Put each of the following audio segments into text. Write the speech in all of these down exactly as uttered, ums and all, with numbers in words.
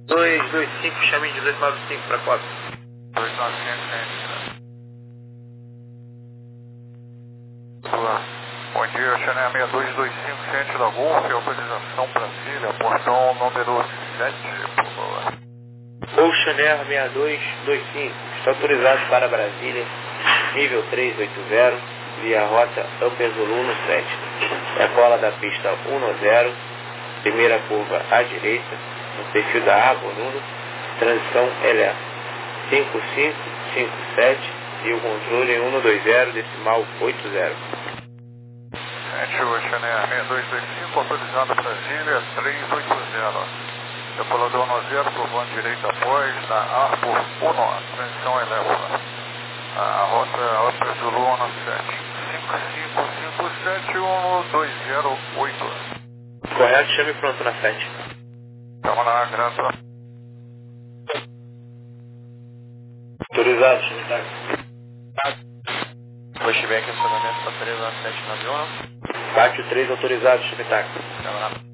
dois dois cinco, chame de dois nove cinco para cópia. dois nove cinco, Olá. Bom dia, Chanel seis dois dois cinco, Ciente da Golf, autorização Brasília, portão número sete, por favor. Ocean Air seis dois dois cinco, está autorizado para Brasília, nível trezentos e oitenta, via rota Upper Zulu no sete. Decola da pista dez, primeira curva à direita, no perfil da água, Nuno, transição L A cinco cinco cinco sete e o controle em cento e vinte, decimal oitenta. Ciente, Ocean Air seis dois dois cinco, autorizado Brasília, trezentos e oitenta. Decolador no zero, curvando direita após, na Arbor um, transição eleva. A rota Upper Zulu no sete. cinco cinco cinco sete um dois zero oito. Correto, chame pronto na sete. Estamos na grata. Autorizado, chame táxi. Pushback, acionamento para três nove sete nove um. Pátio três, autorizado, chame táxi. Estamos lá.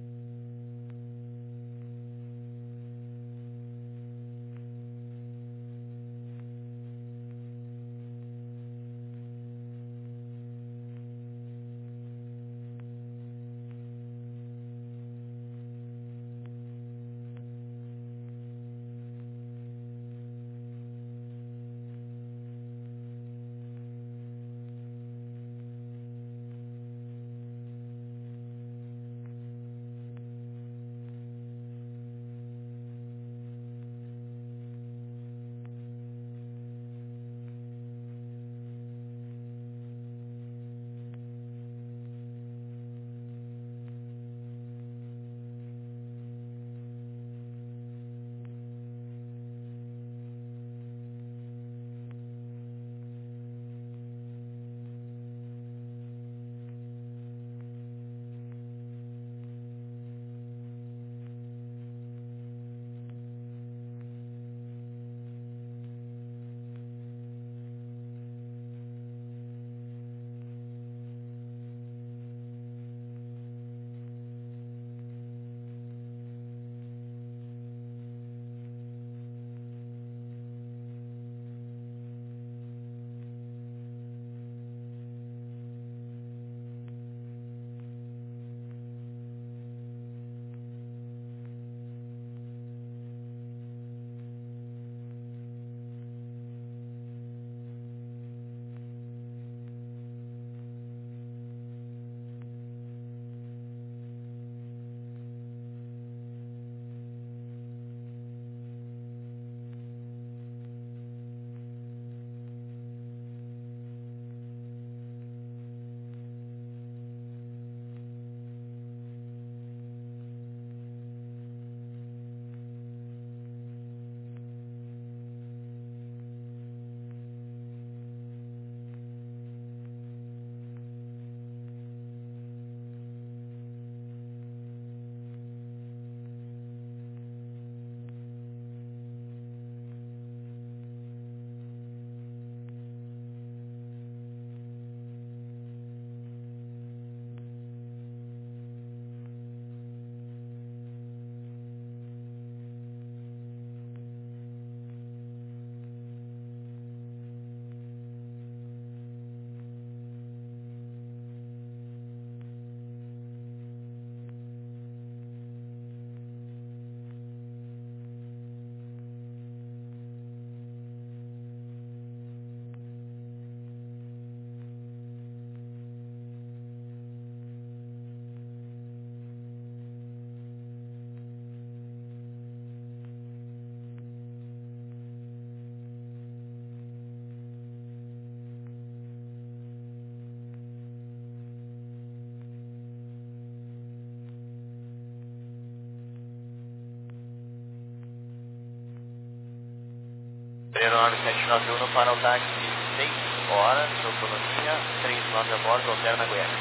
nove sete nove um para o táxi, seis horas de autonomia, três nove a bordo, Alterna Goiás.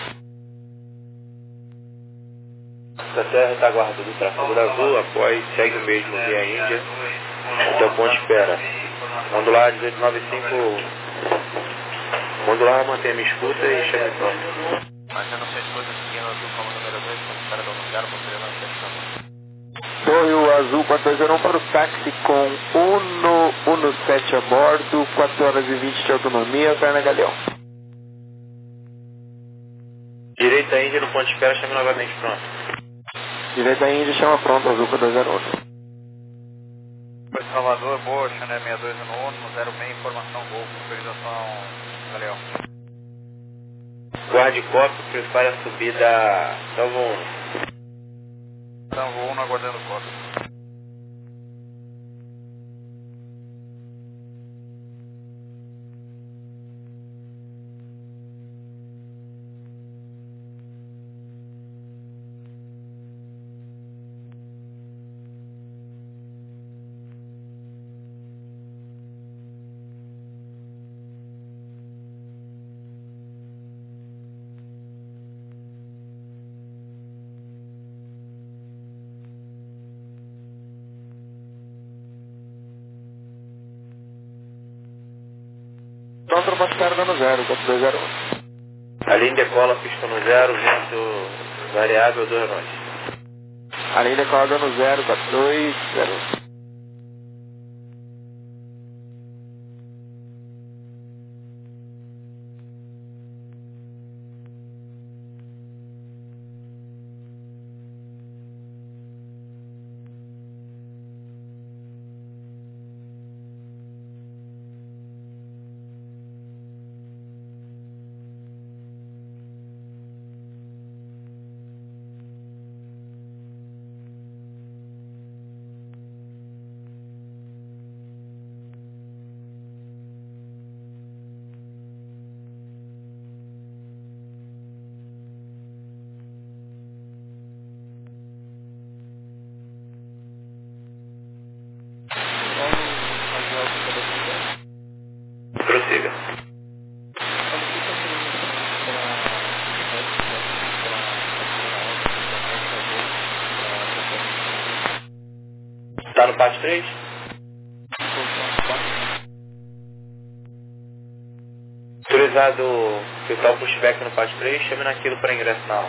Essa retaguarda do tráfego azul, após segue o mesmo via Índia, até o ponto de espera. Modular dezoito nove cinco, modular mantém a minha escuta e chame pronto. Mas eu não sei se foi do pequeno azul como número dois, como espera do lugar, por três nove sete nove um. Oi, Azul quatro dois zero um para o táxi com um um sete a bordo, quatro horas e vinte de autonomia, Perna Galeão. Direita Índia no ponto de espera, chame novamente pronto. Direita Índia, chama pronto, Azul quatro dois zero um. Foi Salvador, boa, Chané sessenta e dois no um, no zero seis, informação Golfo, autorização Galeão. Guarde copo, prepare a subida Salvo um. Salvo um, aguardando copo. Então, tropa espera dando zero, quatro dois zero um. A linha decola, pista no zero, vento variável, dois nós. A linha decola dando zero, quatro dois zero um. Prossiga. Tá no pátio três? Autorizado pessoal pushback no pátio três, chame naquilo para ingresso na aula.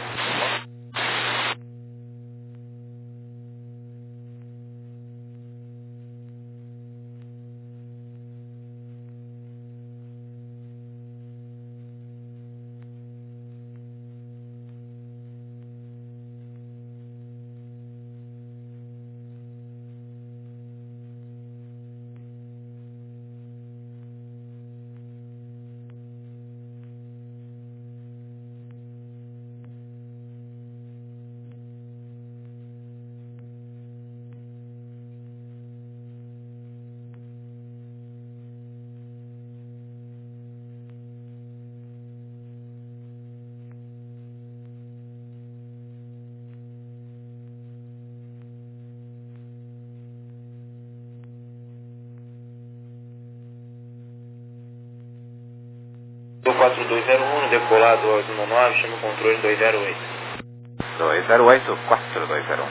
quatro dois zero um, decolado ao nove, chama o controle dois zero oito. dois zero oito, quatro dois zero um.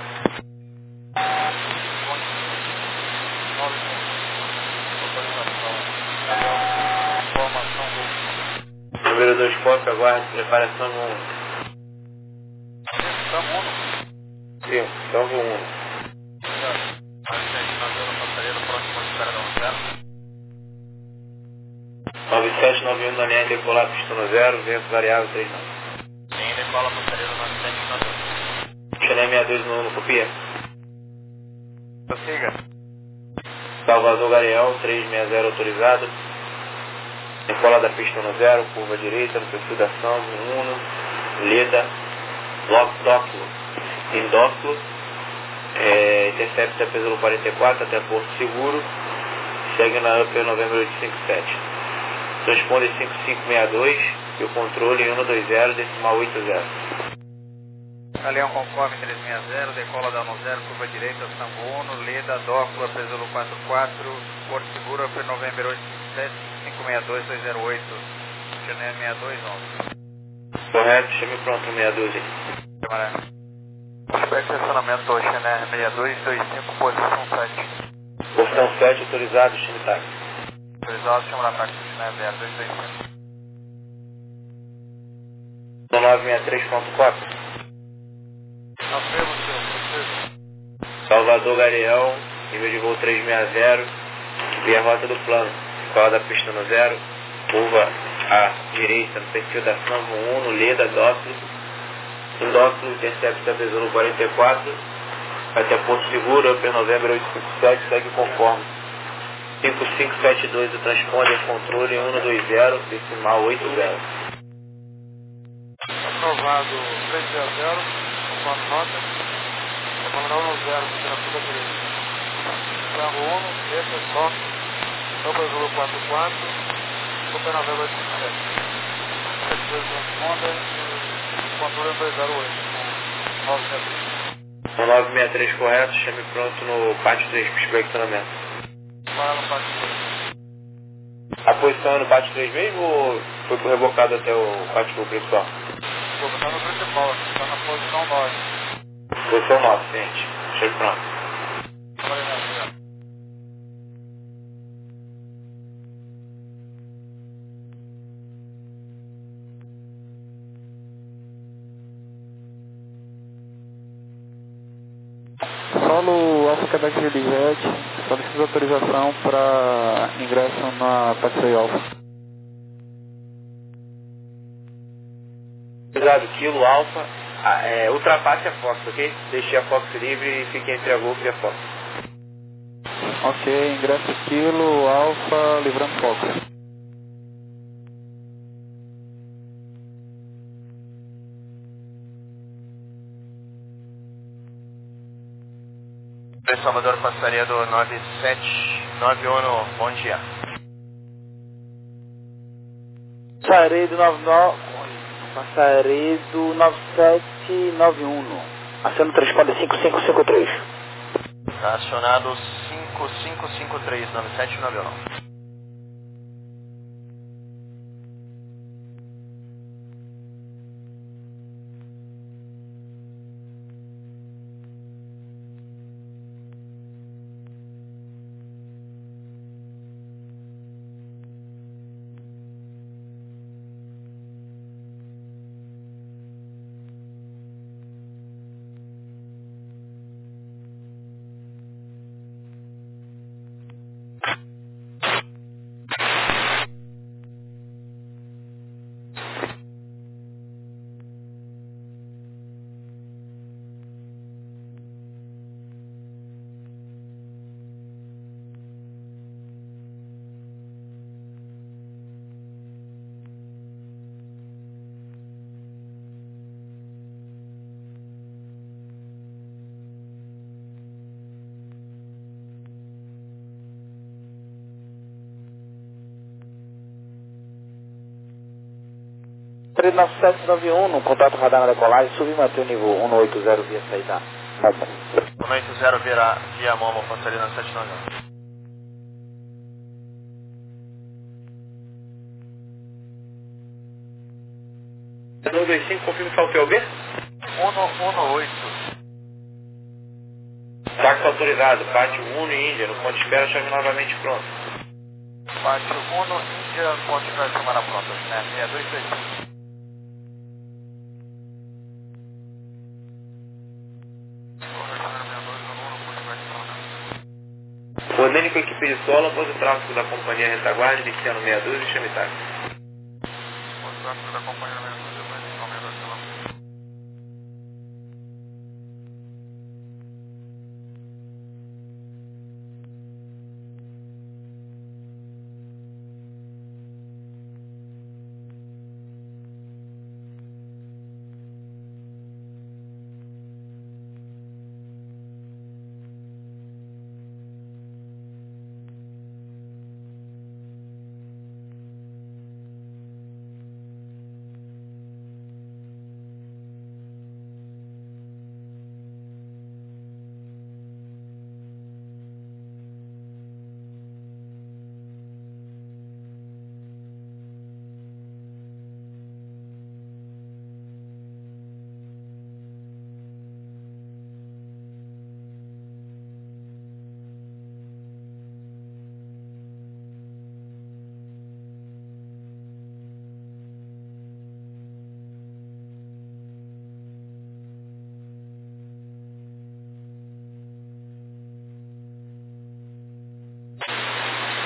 Número dois, cópia, aguarde, preparação um. Salvo um. Sim, salvo um. nove sete nove um na linha decolar, pista no zero, vento variável três nove. Linha decola passageiro nove sete nove um. Chané sessenta e dois no um, copia. Prossiga. Salvador Galeão, trezentos e sessenta autorizado. Decola da pista no zero, curva direita, no perfil da Sambo, Uno, Leda, Dóculo, Indóculo, é, intercepta Pesolo quarenta e quatro até Porto Seguro, segue na Upper Novembro oito cinco sete. Transponder cinco cinco seis dois e o controle um dois zero, decimal oito zero. Galeão conforme trezentos e sessenta, decola da um zero, curva direita, Sambo Uno, Leda, Dóculo, Pesolo quarenta e quatro, Porto Seguro, Upper Novembro oito cinco sete, cinco seis dois dois zero oito, Chané sessenta e dois onze. Correto, chame pronto meia dúzia. Camaré. Prospect estacionamento Chané sessenta e dois dois cinco, posição sete. Portão sete autorizado, chame táxi. Autorizado, chama na táxi Chané sessenta e dois dois cinco. nove seis três ponto quatro. Afirma, senhor, processo. Salvador Decolador Galeão, nível de voo trezentos e sessenta, via rota do plano, escola da pista no zero, curva à direita no perfil da Sanvo um, no Leda, Dócilo, Indócilo, intercepta a Peso no quarenta e quatro, até Porto Seguro, Upper November oitocentos e cinquenta e sete, segue conforme. cinco cinco sete dois, o transponder controle um dois zero, decimal oitenta. Aprovado três zero, conforme nota, comandar um zero, temperatura direita. Sanvo um, Leda, Dócilo, Upper Zulu quarenta e quatro, Upper November oitocentos e cinquenta e sete. sete dois transponder e controle dois zero oito, nove sete três. No nove sessenta e três correto, chame pronto no pátio três, perspectivamento. Para no pátio três. A posição é no pátio três mesmo ou foi rebocado até o pátio principal? Vou botar no principal, está na posição nove. Posição nove, gente. Chame pronto. Olha na frente. Solo Alfa Quebec Juliette, solicito autorização para ingresso na Taxi Alfa. Obrigado, Kilo Alfa. Ah, é, ultrapasse a Fox, ok? Deixe a Fox livre e fique entre a Golf e a Fox. Ok, ingresso Kilo Alfa, livrando Fox. Salvador, passaria do nove sete nove um, bom dia. Passarei do nove nove, passarei do nove sete nove um, aceno transponder cinco cinco cinco três. Está acionado cinco cinco cinco três, nove sete nove um. três nove sete nove um, no contato radar na decolagem, subir e manter o nível cento e oitenta via saída. cento e oitenta via, via Momo, passaria na sete nove um. um dois cinco, confirme qual que é o B? um oito. Táxi autorizado, pátio um no Índia, no ponto de espera, chame novamente pronto. Pátio um no Índia, ponte para chamar a pronta, né? seis dois seis cinco. Ordene com a equipe de solo após o tráfego da companhia retaguarda, iniciando meia dúzia e chame táxi. O tráfego da companhia meia dúzia, vai iniciar meia dúzia.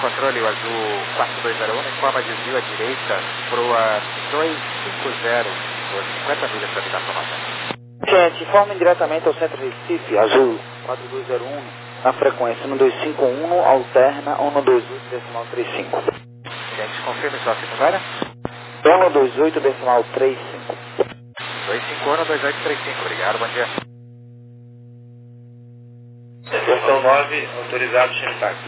controle, o azul quatro dois zero um, informa desvio à direita pro a dois cinco zero, por cinquenta milhas para ligação nossa. Gente, informem diretamente ao centro Recife, azul quatro dois zero um, na frequência um dois cinco um, alterna um dois oito decimal trinta e cinco. Gente, confirme sua secundária. um dois oito decimal trinta e cinco. dois cinco um, dois oito três cinco, obrigado, bom dia. Versão nove, autorizado Xenitax.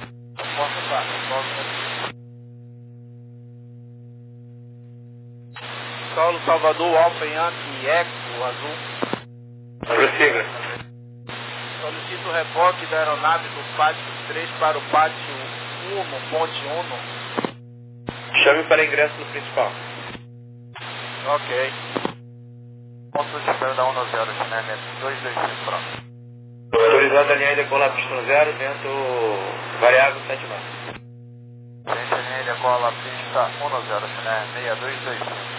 Saulo Salvador, Alfa Yankee, Eco, azul. Prossiga. Solicito o reboque da aeronave do pátio três para o pátio um, ponte um. Chame para ingresso no principal. Ok. Ponto de espera da um zero, China dois dois cinco, pronto. Autorizado a linha e decolar pista zero, vento variável sete nove. Gente, linha e decola pista um zero, China seis dois dois cinco.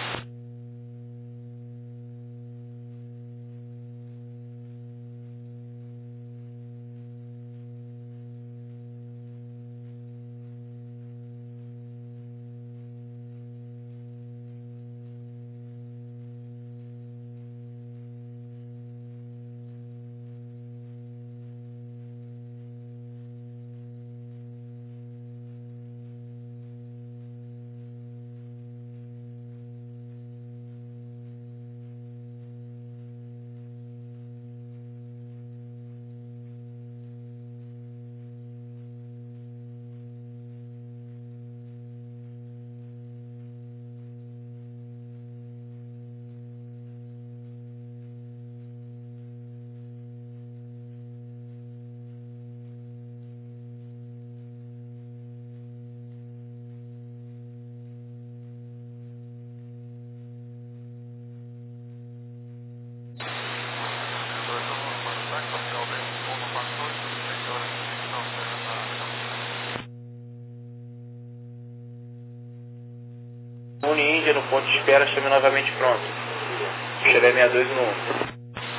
Índia no ponto de espera, chame novamente pronto. Chile sessenta e dois no um.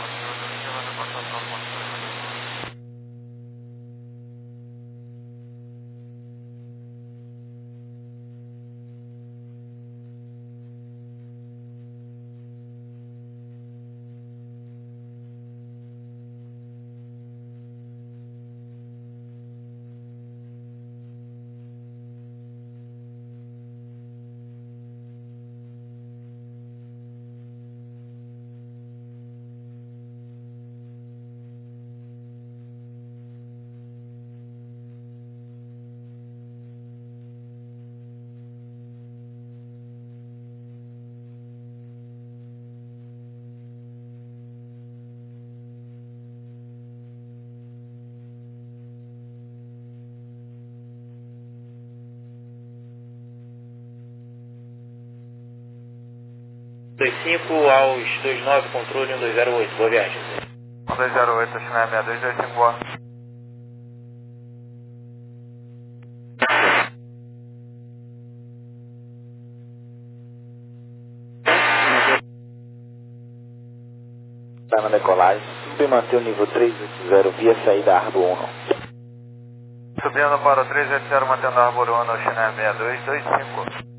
dois cinco aos dois nove, controle um dois zero oito, boa viagem. um dois zero oito, China seis dois dois cinco, boa. Está na decolagem, sube e manter o nível trezentos e oitenta via saída Arbor um. Subindo para o trezentos e oitenta, mantendo a Arbor um, China seis dois dois cinco.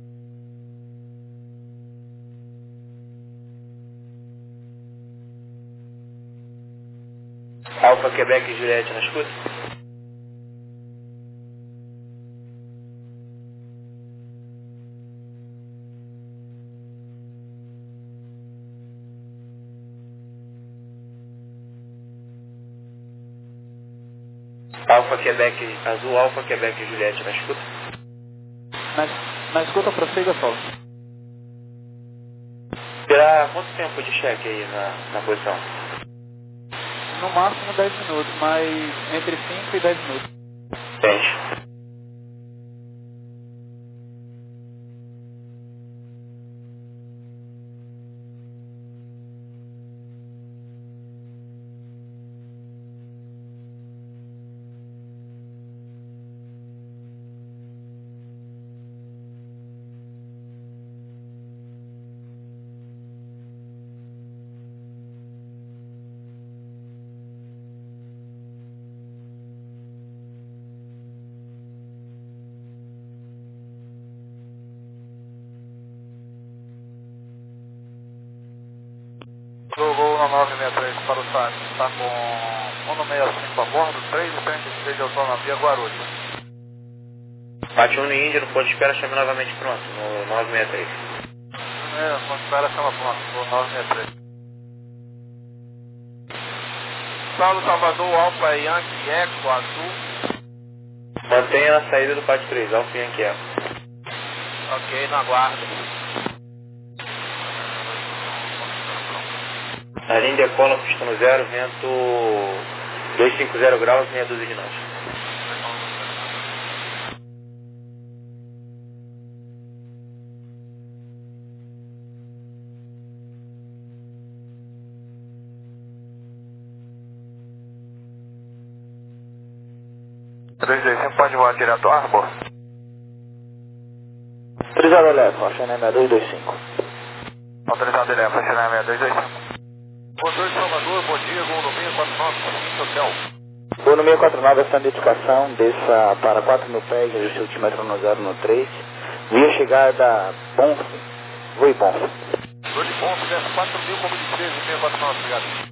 Alfa Quebec e Juliette na escuta. Alfa Quebec, azul, Alfa Quebec e Juliette na escuta. Na, na escuta, prossiga, Saulo. Terá quanto tempo de cheque aí na, na posição? No máximo dez minutos, mas entre cinco e dez minutos. Tente. nove seis três para o site. Está com cento e sessenta e cinco a bordo, três e trinta e seis de autonomia, Guarulhos. Bate um Índia, no ponto de espera, chame novamente pronto, no nove seis três. É, ponto de espera, chama pronto, no nove seis três. Saulo Salvador, Alfa Yankee Eco Azul. Mantenha na saída do quatro três, Alfa Yankee Eco. Ok, na guarda. A linha decola, pistão zero, vento duzentos e cinquenta graus, meia dúzia de nós. três dois cinco, pode voar direto Arbor? Autorizado Elefo, Xané dois dois cinco. Autorizado Elefo, Xané dois dois cinco. Motor de Salvador, bom dia, voo no seis quatro nove, cinco hotel. Voo no seis quatro nove, essa identificação, desça para quatro mil pés, ajuste altímetro no zero no três. Via chegada Bonf, voe Bonf. Voo de Bonf, desce quatro mil, como de treze, seis quatro nove, obrigado.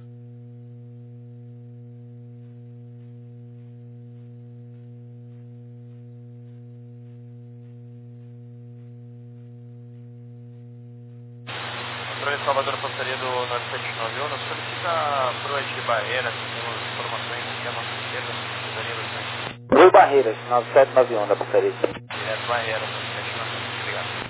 Salvador, passaria do nove sete nove um, solicita proa de Barreiras, temos informações aqui à nossa esquerda, precisaria bastante. Voe Barreiras, nove sete nove um da passaria. Direto Barreiras, nove sete nove um, obrigado.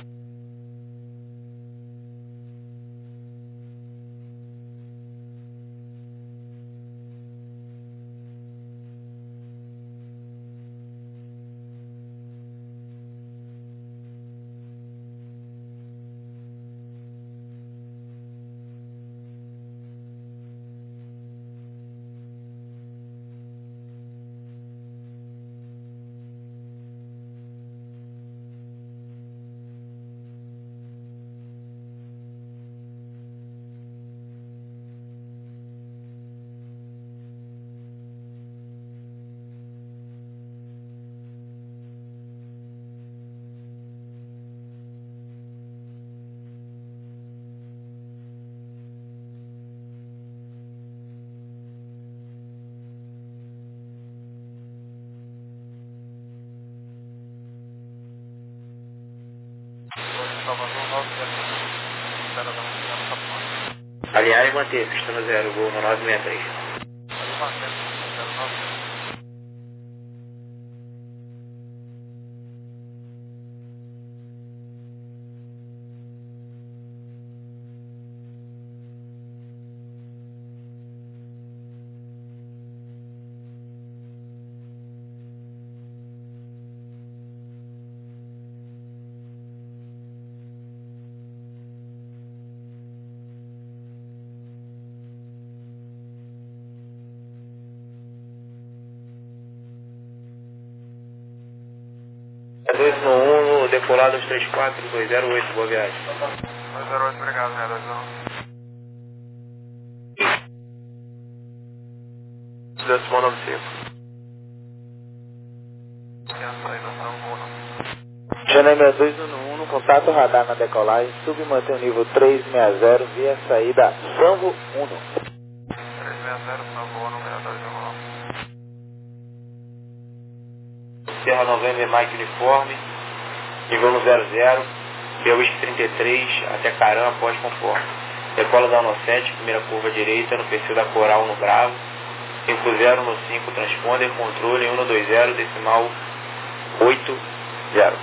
Aliás, manter, pistão zero, voo no nove seis três. dois um um, decolar dois três quatro, dois zero oito, boa viagem. dois zero oito, obrigado, né, dois zero um. Decimal nove cinco. Xané dois um um, no contato radar na decolagem, submantém o nível trezentos e sessenta via saída Sambo um. trezentos e sessenta, Sambo um, seis dois um. Serra November Mike Uniforme, nível no zero zero, B U I S P trinta e três, até Caramba, após conforme. Decola da um sete, primeira curva direita, no perfil da Coral no Bravo, cinco zero no cinco, transponder, controle um dois zero, decimal oito zero.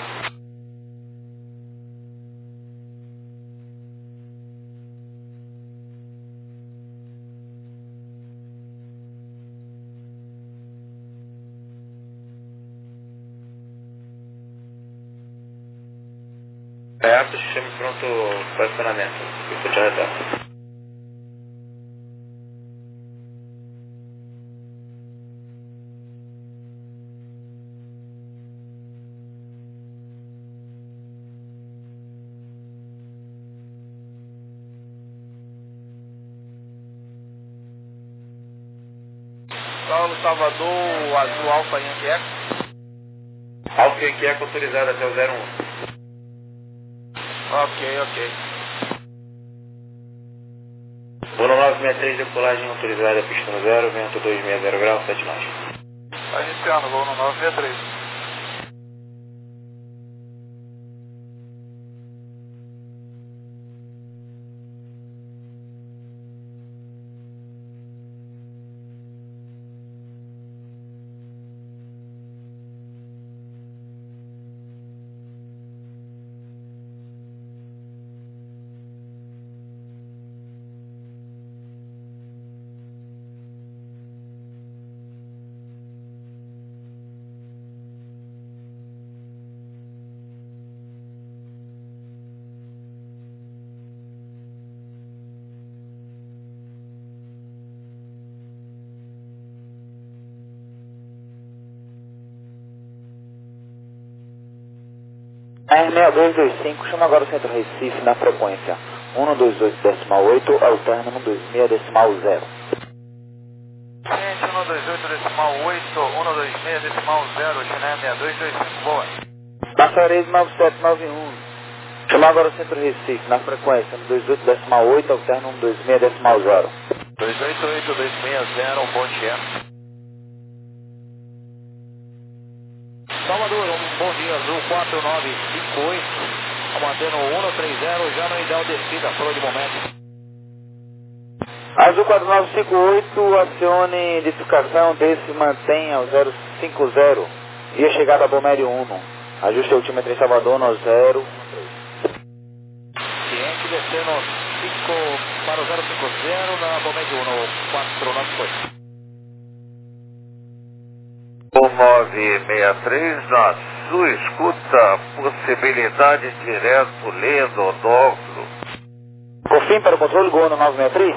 É apto, chame pronto para acionamento. Estou te arretando. Saulo Salvador, Azul Alfa Yankee Eco. Alfa Yankee Eco autorizado até o zero um. Ok, ok. Uno nove seis três, decolagem autorizada, pista no zero, vento dois seis zero graus, sete nós. Tá iniciando, voo no nove seis três. R seis dois dois cinco, chama agora o Centro Recife na frequência um dois oito decimal oito, alterna um dois seis decimal zero. Gente, um dois oito decimal oito, um dois seis decimal zero, China seis dois dois cinco, boa. Passaredo nove sete nove um, chama agora o Centro Recife na frequência um dois oito decimal oito, alterna um dois seis decimal zero. dois oito oito dois seis zero, bom dia. Salvador, um bom dia, Azul quatro nove cinco oito, mantendo um três zero, já no ideal descida, fora de momento. Azul quatro nove cinco oito, acione identificação desse mantenha o zero cinco zero, via chegada a Bomério um, ajuste altímetro em Salvador no zero. Ciente descendo cinco para o zero cinco zero na Bomério um, quatro nove oito. O nove seis três, na sua escuta, possibilidade direto, lendo, nódulo. Confirme para o controle, Gol no nove seis três.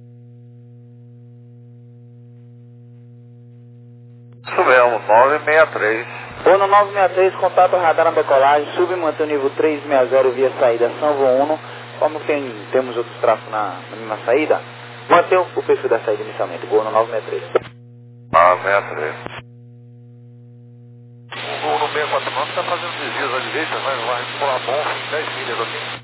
Isso mesmo, nove seis três. Gol no nove seis três, contato radar na decolagem, sube e mantém o nível três seis zero via saída São João um, como tem, temos outros tráfegos na, na mesma saída, mantém o, o perfil da saída inicialmente, Gol no nove seis três. nove seis três. O voo no seis quatro nove está fazendo desvios à direita, vai, vai pular bom em dez milhas aqui.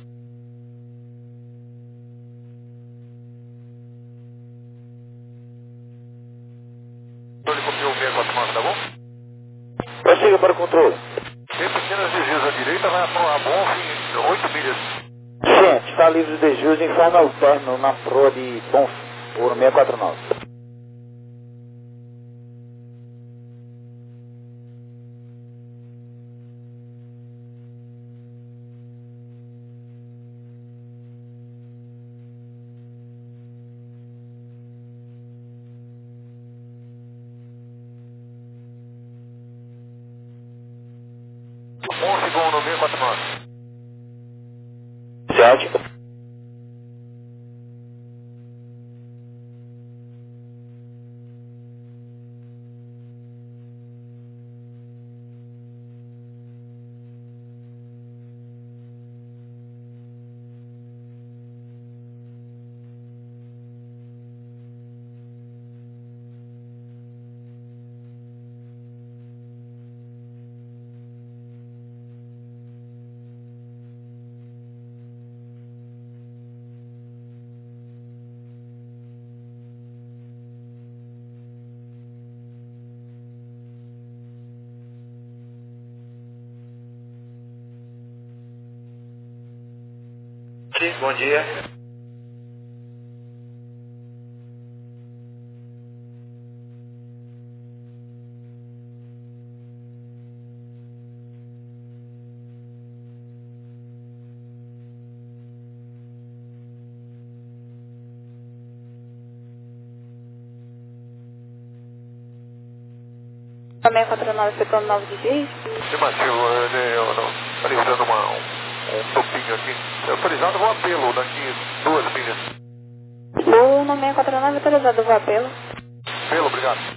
Ele copiou o seis quatro nove, tá bom? Prossiga para o controle. Tem pequenos desvios à direita, vai pular bom em oito milhas. Gente, está livre de desvios em forma alterna na proa de Bonf, por seis quatro nove. Um segundo, seis quatro nove. Sete. Bom dia. seis quatro nove, efetuando nove de dias. Afirmativo, ele autorizando uma, um, um topinho aqui. Autorizado o apelo daqui duas milhas. O no seis quatro nove, autorizado o apelo. Apelo, obrigado.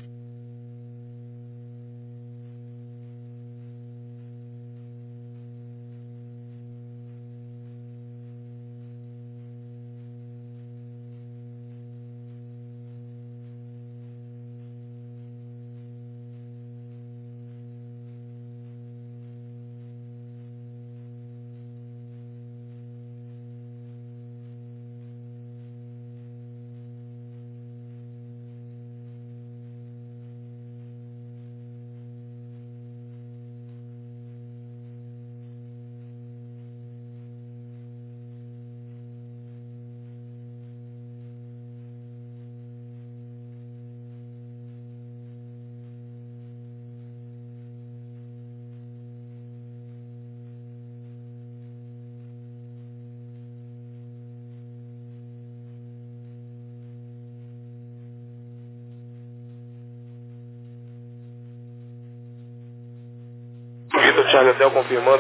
Charlie Hotel confirmando.